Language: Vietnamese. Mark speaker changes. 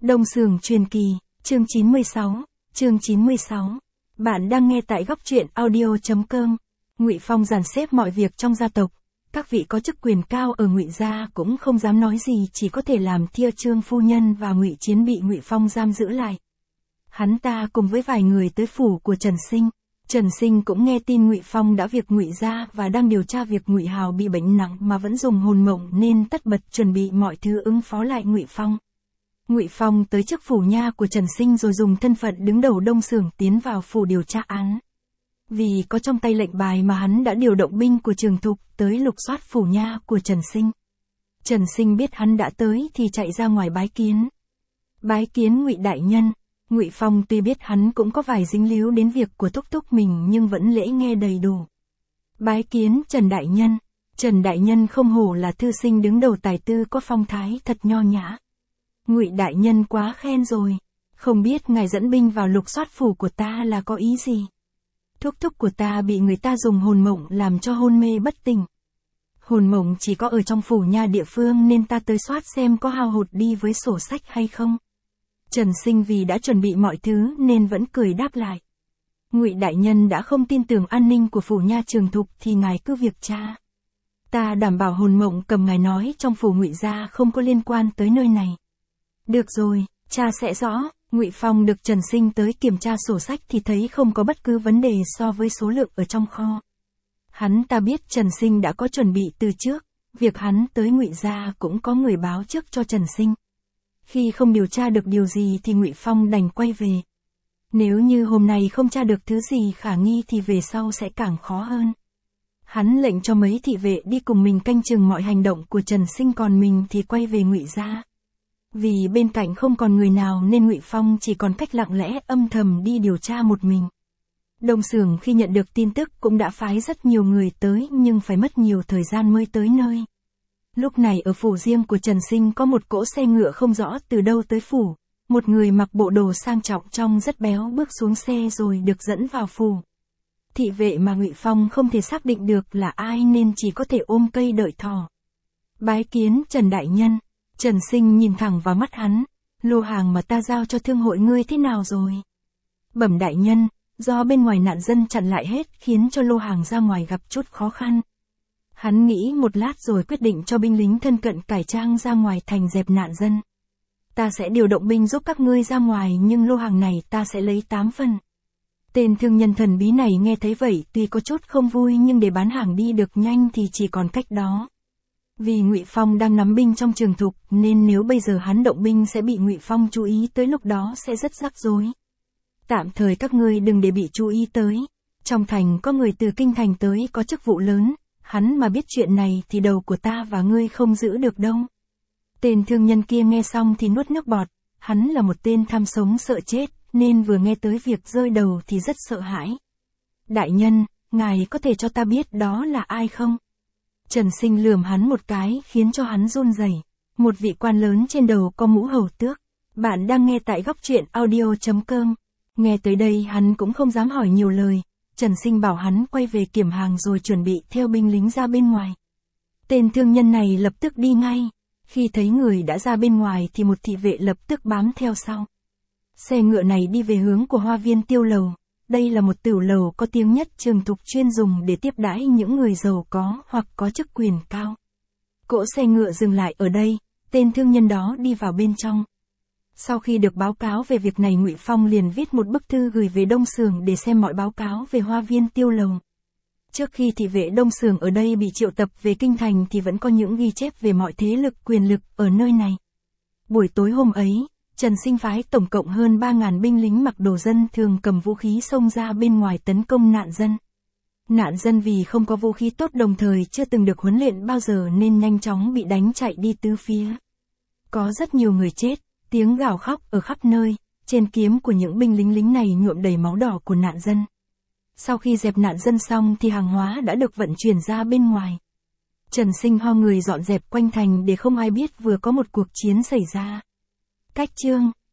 Speaker 1: Đông Sường truyền kỳ, chương 96. Bạn đang nghe tại góc truyện audio.com. Ngụy Phong dàn xếp mọi việc trong gia tộc, các vị có chức quyền cao ở Ngụy gia cũng không dám nói gì, chỉ có thể làm thia Trương phu nhân và Ngụy Chiến bị Ngụy Phong giam giữ lại. Hắn ta cùng với vài người tới phủ của Trần Sinh. Trần Sinh cũng nghe tin Ngụy Phong đã việc Ngụy gia và đang điều tra việc Ngụy Hào bị bệnh nặng mà vẫn dùng hồn mộng, nên tất bật chuẩn bị mọi thứ ứng phó lại Ngụy Phong. Ngụy Phong tới trước phủ nha của Trần Sinh rồi dùng thân phận đứng đầu Đông Sường tiến vào phủ điều tra án. Vì có trong tay lệnh bài mà hắn đã điều động binh của Trường Thục tới lục soát phủ nha của Trần Sinh. Trần Sinh biết hắn đã tới thì chạy ra ngoài bái kiến. Bái kiến Ngụy đại nhân. Ngụy Phong tuy biết hắn cũng có vài dính líu đến việc của thúc thúc mình nhưng vẫn lễ nghe đầy đủ. Bái kiến Trần đại nhân. Trần đại nhân không hổ là thư sinh đứng đầu tài tư, có phong thái thật nho nhã. Ngụy đại nhân quá khen rồi. Không biết ngài dẫn binh vào lục soát phủ của ta là có ý gì? Thúc thúc của ta bị người ta dùng hồn mộng làm cho hôn mê bất tỉnh. Hồn mộng chỉ có ở trong phủ nha địa phương nên ta tới soát xem có hao hụt đi với sổ sách hay không. Trần Sinh vì đã chuẩn bị mọi thứ nên vẫn cười đáp lại. Ngụy đại nhân đã không tin tưởng an ninh của phủ nha Trường Thục thì ngài cứ việc tra. Ta đảm bảo hồn mộng cầm ngài nói trong phủ Ngụy gia không có liên quan tới nơi này. Được rồi, cha sẽ rõ. Ngụy Phong được Trần Sinh tới kiểm tra sổ sách thì thấy không có bất cứ vấn đề so với số lượng ở trong kho. Hắn ta biết Trần Sinh đã có chuẩn bị từ trước, việc hắn tới Ngụy gia cũng có người báo trước cho Trần Sinh. Khi không điều tra được điều gì thì Ngụy Phong đành quay về. Nếu như hôm nay không tra được thứ gì khả nghi thì về sau sẽ càng khó hơn. Hắn lệnh cho mấy thị vệ đi cùng mình canh chừng mọi hành động của Trần Sinh, còn mình thì quay về Ngụy gia. Vì bên cạnh không còn người nào nên Ngụy Phong chỉ còn cách lặng lẽ âm thầm đi điều tra một mình. Đông Sường khi nhận được tin tức cũng đã phái rất nhiều người tới nhưng phải mất nhiều thời gian mới tới nơi. Lúc này ở phủ riêng của Trần Sinh có một cỗ xe ngựa không rõ từ đâu tới phủ. Một người mặc bộ đồ sang trọng trông rất béo bước xuống xe rồi được dẫn vào phủ. Thị vệ mà Ngụy Phong không thể xác định được là ai nên chỉ có thể ôm cây đợi thỏ. Bái kiến Trần đại nhân. Trần Sinh nhìn thẳng vào mắt hắn. Lô hàng mà ta giao cho thương hội ngươi thế nào rồi? Bẩm đại nhân, do bên ngoài nạn dân chặn lại hết khiến cho lô hàng ra ngoài gặp chút khó khăn. Hắn nghĩ một lát rồi quyết định cho binh lính thân cận cải trang ra ngoài thành dẹp nạn dân. Ta sẽ điều động binh giúp các ngươi ra ngoài nhưng lô hàng này ta sẽ lấy 8 phần. Tên thương nhân thần bí này nghe thấy vậy tuy có chút không vui nhưng để bán hàng đi được nhanh thì chỉ còn cách đó. Vì Ngụy Phong đang nắm binh trong Trường Thục nên nếu bây giờ hắn động binh sẽ bị Ngụy Phong chú ý, tới lúc đó sẽ rất rắc rối. Tạm thời các ngươi đừng để bị chú ý tới. Trong thành có người từ kinh thành tới có chức vụ lớn, hắn mà biết chuyện này thì đầu của ta và ngươi không giữ được đâu. Tên thương nhân kia nghe xong thì nuốt nước bọt, hắn là một tên tham sống sợ chết nên vừa nghe tới việc rơi đầu thì rất sợ hãi. Đại nhân, ngài có thể cho ta biết đó là ai không? Trần Sinh lườm hắn một cái khiến cho hắn run rẩy. Một vị quan lớn trên đầu có mũ hầu tước. Bạn đang nghe tại góc truyện audio.com. Nghe tới đây hắn cũng không dám hỏi nhiều lời. Trần Sinh bảo hắn quay về kiểm hàng rồi chuẩn bị theo binh lính ra bên ngoài. Tên thương nhân này lập tức đi ngay. Khi thấy người đã ra bên ngoài thì một thị vệ lập tức bám theo sau. Xe ngựa này đi về hướng của Hoa Viên Tiêu Lầu. Đây là một tửu lầu có tiếng nhất Trường Thục, chuyên dùng để tiếp đãi những người giàu có hoặc có chức quyền cao. Cỗ xe ngựa dừng lại ở đây, tên thương nhân đó đi vào bên trong. Sau khi được báo cáo về việc này, Ngụy Phong liền viết một bức thư gửi về Đông Sường để xem mọi báo cáo về Hoa Viên Tiêu Lầu. Trước khi thị vệ Đông Sường ở đây bị triệu tập về kinh thành thì vẫn có những ghi chép về mọi thế lực quyền lực ở nơi này. Buổi tối hôm ấy, Trần Sinh phái tổng cộng hơn 3.000 binh lính mặc đồ dân thường cầm vũ khí xông ra bên ngoài tấn công nạn dân. Nạn dân vì không có vũ khí tốt đồng thời chưa từng được huấn luyện bao giờ nên nhanh chóng bị đánh chạy đi tứ phía. Có rất nhiều người chết, tiếng gào khóc ở khắp nơi, trên kiếm của những binh lính này nhuộm đầy máu đỏ của nạn dân. Sau khi dẹp nạn dân xong thì hàng hóa đã được vận chuyển ra bên ngoài. Trần Sinh ho người dọn dẹp quanh thành để không ai biết vừa có một cuộc chiến xảy ra. Cách chương